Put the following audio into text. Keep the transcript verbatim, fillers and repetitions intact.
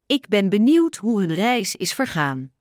Ik ben benieuwd hoe hun reis is vergaan.